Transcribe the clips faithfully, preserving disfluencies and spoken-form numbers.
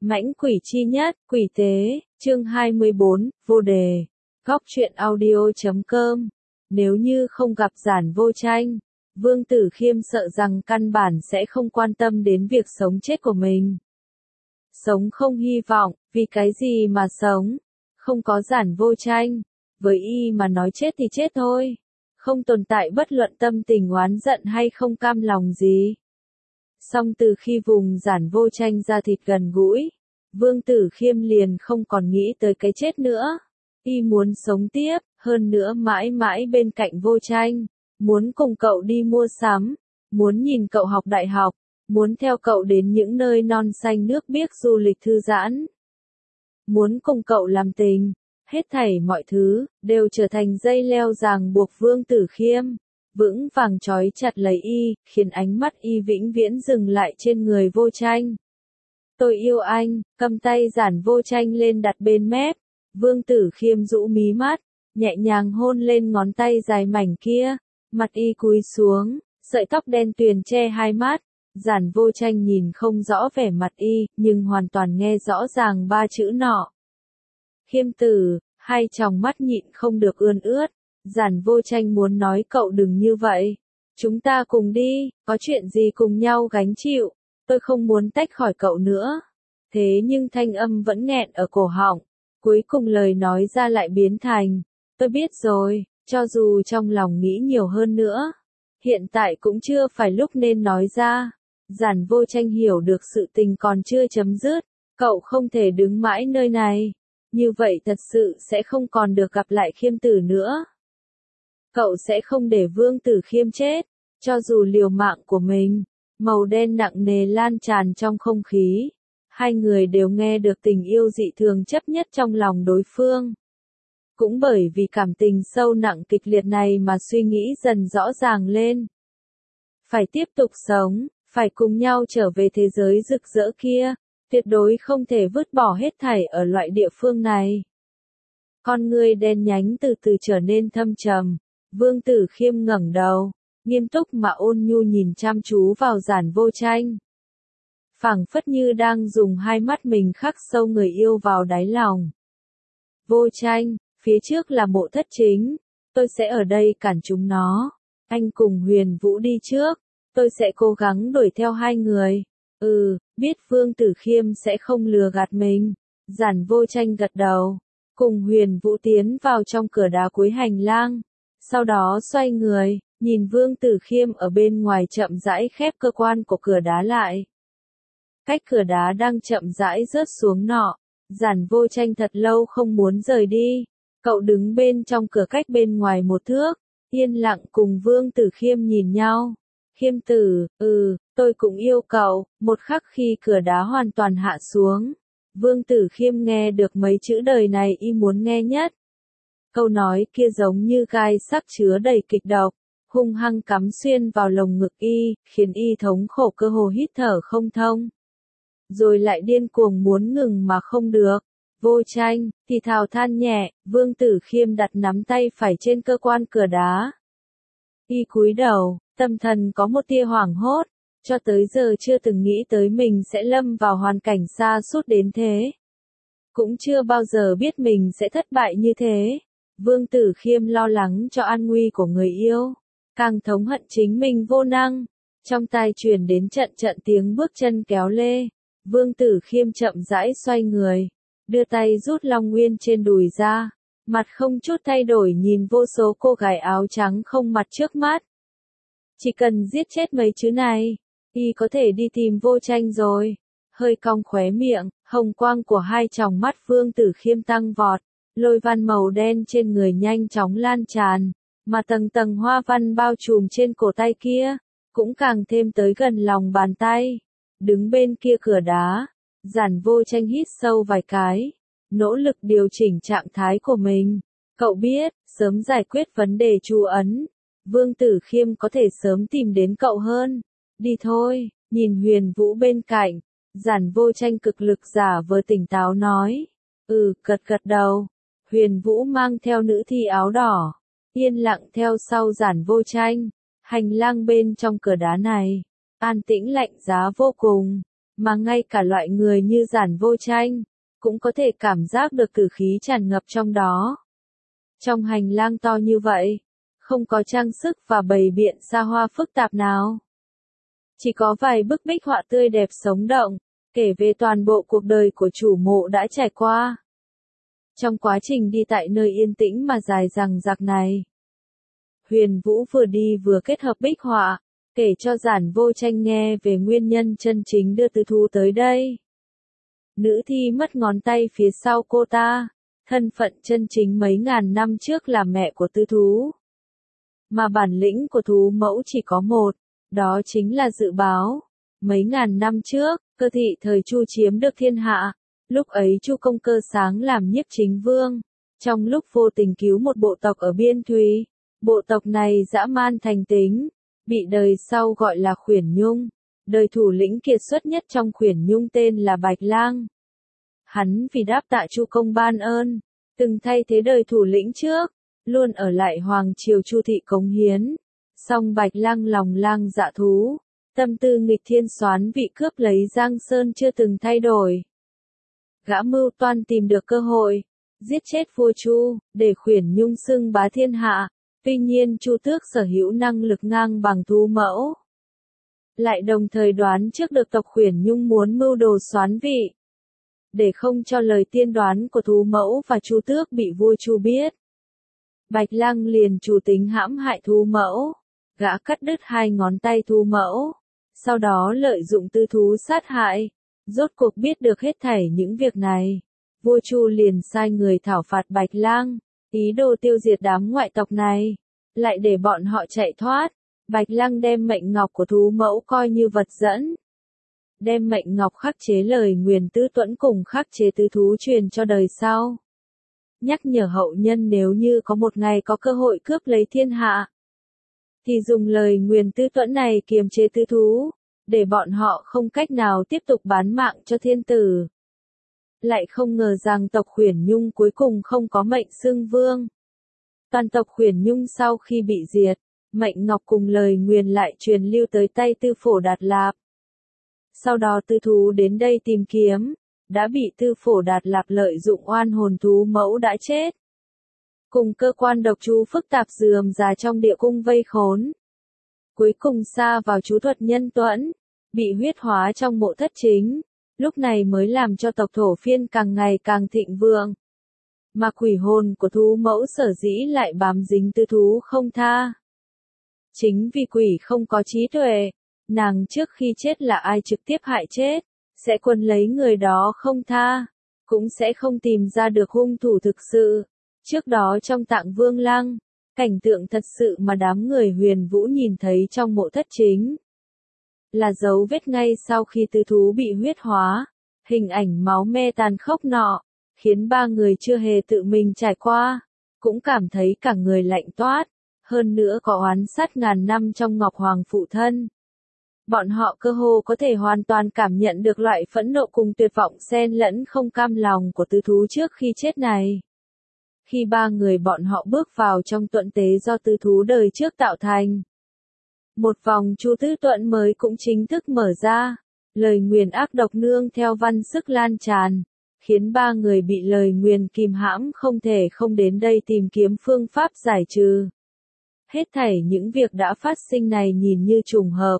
Mãnh quỷ chi nhất, quỷ tế, chương hai mươi bốn, vô đề. Góc truyện audio chấm com. Nếu như không gặp Giản Vô Tranh, Vương Tử Khiêm sợ rằng căn bản sẽ không quan tâm đến việc sống chết của mình. Sống không hy vọng, vì cái gì mà sống? Không có Giản Vô Tranh, với y mà nói chết thì chết thôi. Không tồn tại bất luận tâm tình oán giận hay không cam lòng gì. Song từ khi vùng Giản Vô Tranh ra thịt gần gũi, Vương Tử Khiêm liền không còn nghĩ tới cái chết nữa. Y muốn sống tiếp, hơn nữa mãi mãi bên cạnh Vô Tranh, muốn cùng cậu đi mua sắm, muốn nhìn cậu học đại học, muốn theo cậu đến những nơi non xanh nước biếc du lịch thư giãn. Muốn cùng cậu làm tình, hết thảy mọi thứ, đều trở thành dây leo ràng buộc Vương Tử Khiêm, vững vàng trói chặt lấy y, khiến ánh mắt y vĩnh viễn dừng lại trên người Vô Tranh. Tôi yêu anh, cầm tay Giản Vô Tranh lên đặt bên mép, Vương Tử Khiêm rũ mí mắt, nhẹ nhàng hôn lên ngón tay dài mảnh kia, mặt y cúi xuống, sợi tóc đen tuyền che hai mắt, Giản Vô Tranh nhìn không rõ vẻ mặt y, nhưng hoàn toàn nghe rõ ràng ba chữ nọ. Khiêm tử, hai tròng mắt nhịn không được ươn ướt, Giản Vô Tranh muốn nói cậu đừng như vậy. Chúng ta cùng đi, có chuyện gì cùng nhau gánh chịu, tôi không muốn tách khỏi cậu nữa. Thế nhưng thanh âm vẫn nghẹn ở cổ họng, cuối cùng lời nói ra lại biến thành, tôi biết rồi, cho dù trong lòng nghĩ nhiều hơn nữa. Hiện tại cũng chưa phải lúc nên nói ra. Giản Vô Tranh hiểu được sự tình còn chưa chấm dứt, cậu không thể đứng mãi nơi này. Như vậy thật sự sẽ không còn được gặp lại Khiêm tử nữa. Cậu sẽ không để Vương Tử Khiêm chết, cho dù liều mạng của mình. Màu đen nặng nề lan tràn trong không khí. Hai người đều nghe được tình yêu dị thường chấp nhất trong lòng đối phương. Cũng bởi vì cảm tình sâu nặng kịch liệt này mà suy nghĩ dần rõ ràng lên. Phải tiếp tục sống, phải cùng nhau trở về thế giới rực rỡ kia, tuyệt đối không thể vứt bỏ hết thảy ở loại địa phương này. Con ngươi đen nhánh từ từ trở nên thâm trầm, Vương Tử Khiêm ngẩng đầu, nghiêm túc mà ôn nhu nhìn chăm chú vào Giản Vô Tranh. Phảng phất như đang dùng hai mắt mình khắc sâu người yêu vào đáy lòng. Vô Tranh, phía trước là mộ thất chính, tôi sẽ ở đây cản chúng nó. Anh cùng Huyền Vũ đi trước, tôi sẽ cố gắng đuổi theo hai người. Ừ, biết Vương Tử Khiêm sẽ không lừa gạt mình. Giản Vô Tranh gật đầu, cùng Huyền Vũ tiến vào trong cửa đá cuối hành lang. Sau đó xoay người, nhìn Vương Tử Khiêm ở bên ngoài chậm rãi khép cơ quan của cửa đá lại. Cách cửa đá đang chậm rãi rớt xuống nọ, Giản Vô Tranh thật lâu không muốn rời đi. Cậu đứng bên trong cửa cách bên ngoài một thước, yên lặng cùng Vương Tử Khiêm nhìn nhau. Khiêm tử, ừ, tôi cũng yêu cậu. Một khắc khi cửa đá hoàn toàn hạ xuống, Vương Tử Khiêm nghe được mấy chữ đời này y muốn nghe nhất. Câu nói kia giống như gai sắc chứa đầy kịch độc, hung hăng cắm xuyên vào lồng ngực y, khiến y thống khổ cơ hồ hít thở không thông. Rồi lại điên cuồng muốn ngừng mà không được. Vô Tranh, thì thào than nhẹ, Vương Tử Khiêm đặt nắm tay phải trên cơ quan cửa đá. Y cúi đầu, tâm thần có một tia hoảng hốt, cho tới giờ chưa từng nghĩ tới mình sẽ lâm vào hoàn cảnh xa sút đến thế. Cũng chưa bao giờ biết mình sẽ thất bại như thế. Vương Tử Khiêm lo lắng cho an nguy của người yêu, càng thống hận chính mình vô năng. Trong tai truyền đến trận trận tiếng bước chân kéo lê, Vương Tử Khiêm chậm rãi xoay người, đưa tay rút Long Nguyên trên đùi ra, mặt không chút thay đổi nhìn vô số cô gái áo trắng không mặt trước mắt. Chỉ cần giết chết mấy chữ này, y có thể đi tìm Vô Tranh rồi. Hơi cong khóe miệng, hồng quang của hai tròng mắt Vương Tử Khiêm tăng vọt, lôi văn màu đen trên người nhanh chóng lan tràn, mà tầng tầng hoa văn bao trùm trên cổ tay kia, cũng càng thêm tới gần lòng bàn tay. Đứng bên kia cửa đá, Giản Vô Tranh hít sâu vài cái, nỗ lực điều chỉnh trạng thái của mình. Cậu biết, sớm giải quyết vấn đề chú ấn, Vương Tử Khiêm có thể sớm tìm đến cậu hơn. Đi thôi, nhìn Huyền Vũ bên cạnh, Giản Vô Tranh cực lực giả vờ tỉnh táo nói. Ừ, gật gật đầu. Huyền Vũ mang theo nữ thi áo đỏ, yên lặng theo sau Giản Vô Tranh. Hành lang bên trong cửa đá này, an tĩnh lạnh giá vô cùng. mà ngay cả loại người như Giản Vô Tranh, cũng có thể cảm giác được tử khí tràn ngập trong đó. Trong hành lang to như vậy, không có trang sức và bày biện xa hoa phức tạp nào. Chỉ có vài bức bích họa tươi đẹp sống động, kể về toàn bộ cuộc đời của chủ mộ đã trải qua. Trong quá trình đi tại nơi yên tĩnh mà dài dằng dặc này, Huyền Vũ vừa đi vừa kết hợp bích họa, kể cho Giản Vô Tranh nghe về nguyên nhân chân chính đưa tư thú tới đây. Nữ thi mất ngón tay phía sau cô ta, thân phận chân chính mấy ngàn năm trước là mẹ của tư thú. Mà bản lĩnh của thú mẫu chỉ có một, đó chính là dự báo. Mấy ngàn năm trước, Cơ Thị thời Chu chiếm được thiên hạ, lúc ấy Chu Công Cơ sáng làm nhiếp chính vương, trong lúc vô tình cứu một bộ tộc ở biên thùy. Bộ tộc này dã man thành tính, bị đời sau gọi là Khuyển Nhung. Đời thủ lĩnh kiệt xuất nhất trong Khuyển Nhung tên là Bạch Lang. Hắn vì đáp tạ Chu công ban ơn, từng thay thế đời thủ lĩnh trước, luôn ở lại hoàng triều Chu thị cống hiến. Song Bạch Lang lòng lang dạ thú, tâm tư nghịch thiên soán vị cướp lấy Giang Sơn chưa từng thay đổi. Gã mưu toan tìm được cơ hội, giết chết vua Chu, để Khuyển Nhung xưng bá thiên hạ. Tuy nhiên Chu Tước sở hữu năng lực ngang bằng thú mẫu, lại đồng thời đoán trước được tộc Khuyển Nhung muốn mưu đồ soán vị. Để không cho lời tiên đoán của thú mẫu và Chu Tước bị vua Chu biết, Bạch Lang liền chủ tính hãm hại thú mẫu. Gã cắt đứt hai ngón tay thú mẫu, sau đó lợi dụng tư thú sát hại. Rốt cuộc biết được hết thảy những việc này, vua Chu liền sai người thảo phạt Bạch Lang, ý đồ tiêu diệt đám ngoại tộc này, lại để bọn họ chạy thoát. Bạch Lang đem mệnh ngọc của thú mẫu coi như vật dẫn, đem mệnh ngọc khắc chế lời nguyền tứ tuẫn cùng khắc chế tứ thú truyền cho đời sau, nhắc nhở hậu nhân nếu như có một ngày có cơ hội cướp lấy thiên hạ, thì dùng lời nguyền tứ tuẫn này kiềm chế tứ thú, để bọn họ không cách nào tiếp tục bán mạng cho thiên tử. Lại không ngờ rằng tộc Khuyển Nhung cuối cùng không có mệnh xưng vương. Toàn tộc Khuyển Nhung sau khi bị diệt, mệnh ngọc cùng lời nguyền lại truyền lưu tới tay Tư Phổ Đạt Lạp. Sau đó tư thú đến đây tìm kiếm, đã bị Tư Phổ Đạt Lạp lợi dụng oan hồn thú mẫu đã chết. Cùng cơ quan độc chú phức tạp rườm rà trong địa cung vây khốn. Cuối cùng sa vào chú thuật nhân tuẫn, bị huyết hóa trong mộ thất chính. Lúc này mới làm cho tộc Thổ Phiên càng ngày càng thịnh vượng. Mà quỷ hồn của thú mẫu sở dĩ lại bám dính tư thú không tha. Chính vì quỷ không có trí tuệ, nàng trước khi chết là ai trực tiếp hại chết, sẽ quấn lấy người đó không tha, cũng sẽ không tìm ra được hung thủ thực sự. Trước đó trong Tạng Vương Lăng, cảnh tượng thật sự mà đám người Huyền Vũ nhìn thấy trong mộ thất chính là dấu vết ngay sau khi tư thú bị huyết hóa, hình ảnh máu me tàn khốc nọ, khiến ba người chưa hề tự mình trải qua, cũng cảm thấy cả người lạnh toát, hơn nữa có oán sát ngàn năm trong Ngọc Hoàng phụ thân. Bọn họ cơ hồ có thể hoàn toàn cảm nhận được loại phẫn nộ cùng tuyệt vọng xen lẫn không cam lòng của tư thú trước khi chết này. Khi ba người bọn họ bước vào trong tuẫn tế do tư thú đời trước tạo thành, một vòng chu tứ tuẫn mới cũng chính thức mở ra, lời nguyền ác độc nương theo văn sức lan tràn, khiến ba người bị lời nguyền kìm hãm không thể không đến đây tìm kiếm phương pháp giải trừ. Hết thảy những việc đã phát sinh này nhìn như trùng hợp,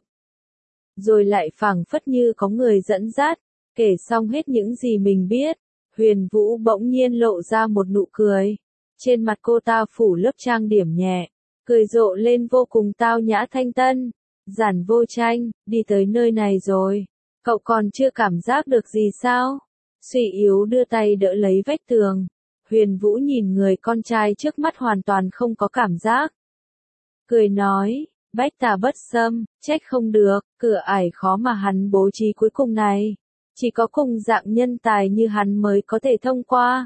rồi lại phảng phất như có người dẫn dắt. Kể xong hết những gì mình biết, Huyền Vũ bỗng nhiên lộ ra một nụ cười. Trên mặt cô ta phủ lớp trang điểm nhẹ, cười rộ lên vô cùng tao nhã thanh tân. Giản Vô Tranh, đi tới nơi này rồi, cậu còn chưa cảm giác được gì sao? Suy yếu đưa tay đỡ lấy vách tường. Huyền Vũ nhìn người con trai trước mắt hoàn toàn không có cảm giác. Cười nói, bách tà bất xâm, trách không được, cửa ải khó mà hắn bố trí cuối cùng này. Chỉ có cùng dạng nhân tài như hắn mới có thể thông qua.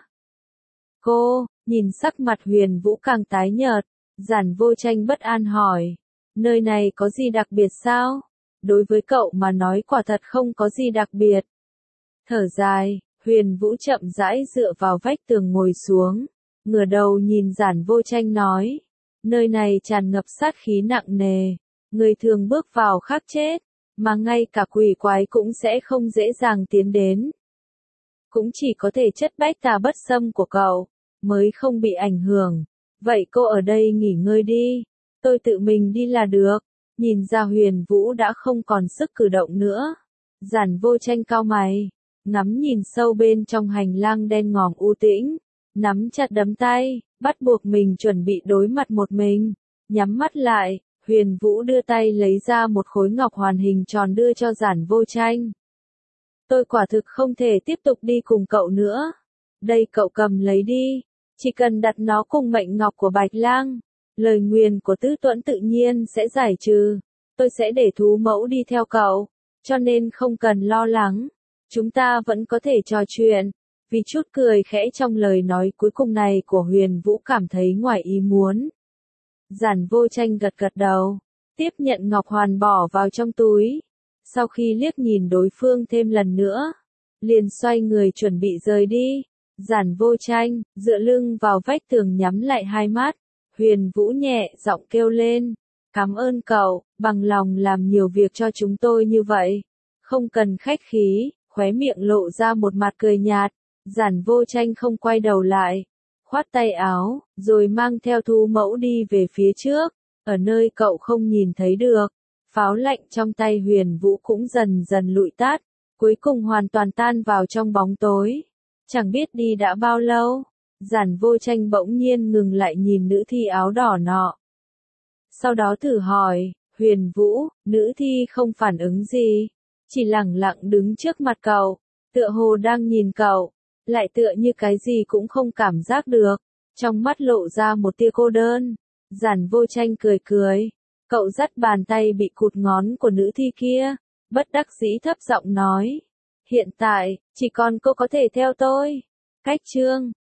Cô, nhìn sắc mặt Huyền Vũ càng tái nhợt, Giản Vô Tranh bất an hỏi, nơi này có gì đặc biệt sao? Đối với cậu mà nói quả thật không có gì đặc biệt. Thở dài, Huyền Vũ chậm rãi dựa vào vách tường ngồi xuống, ngửa đầu nhìn Giản Vô Tranh nói, nơi này tràn ngập sát khí nặng nề, người thường bước vào khắc chết. mà ngay cả quỷ quái cũng sẽ không dễ dàng tiến đến. Cũng chỉ có thể chất bách tà bất xâm của cậu, mới không bị ảnh hưởng. Vậy cô ở đây nghỉ ngơi đi, tôi tự mình đi là được. Nhìn ra Huyền Vũ đã không còn sức cử động nữa. Giản Vô Tranh cau mày, ngắm nhìn sâu bên trong hành lang đen ngòm u tĩnh, nắm chặt đấm tay, bắt buộc mình chuẩn bị đối mặt một mình. Nhắm mắt lại, Huyền Vũ đưa tay lấy ra một khối ngọc hoàn hình tròn đưa cho Giản Vô Tranh. Tôi quả thực không thể tiếp tục đi cùng cậu nữa. Đây cậu cầm lấy đi, chỉ cần đặt nó cùng mệnh ngọc của Bạch Lang, lời nguyền của Tứ Tuẫn tự nhiên sẽ giải trừ. Tôi sẽ để thú mẫu đi theo cậu, cho nên không cần lo lắng. Chúng ta vẫn có thể trò chuyện. Vì chút cười khẽ trong lời nói cuối cùng này của Huyền Vũ cảm thấy ngoài ý muốn. Giản Vô Tranh gật gật đầu, tiếp nhận ngọc hoàn bỏ vào trong túi. Sau khi liếc nhìn đối phương thêm lần nữa, liền xoay người chuẩn bị rời đi. Giản Vô Tranh, dựa lưng vào vách tường nhắm lại hai mắt. Huyền Vũ nhẹ giọng kêu lên, cảm ơn cậu, bằng lòng làm nhiều việc cho chúng tôi như vậy. Không cần khách khí, khóe miệng lộ ra một mặt cười nhạt. Giản Vô Tranh không quay đầu lại, khoát tay áo, rồi mang theo thú mẫu đi về phía trước, ở nơi cậu không nhìn thấy được. Pháo lạnh trong tay Huyền Vũ cũng dần dần lụi tắt, cuối cùng hoàn toàn tan vào trong bóng tối. Chẳng biết đi đã bao lâu, Giản Vô Tranh bỗng nhiên ngừng lại nhìn nữ thi áo đỏ nọ. Sau đó thử hỏi, Huyền Vũ, nữ thi không phản ứng gì, chỉ lẳng lặng đứng trước mặt cậu, tựa hồ đang nhìn cậu, lại tựa như cái gì cũng không cảm giác được, trong mắt lộ ra một tia cô đơn. Giản Vô Tranh cười cười, cậu dắt bàn tay bị cụt ngón của nữ thi kia, bất đắc dĩ thấp giọng nói, hiện tại, chỉ còn cô có thể theo tôi. Cách chương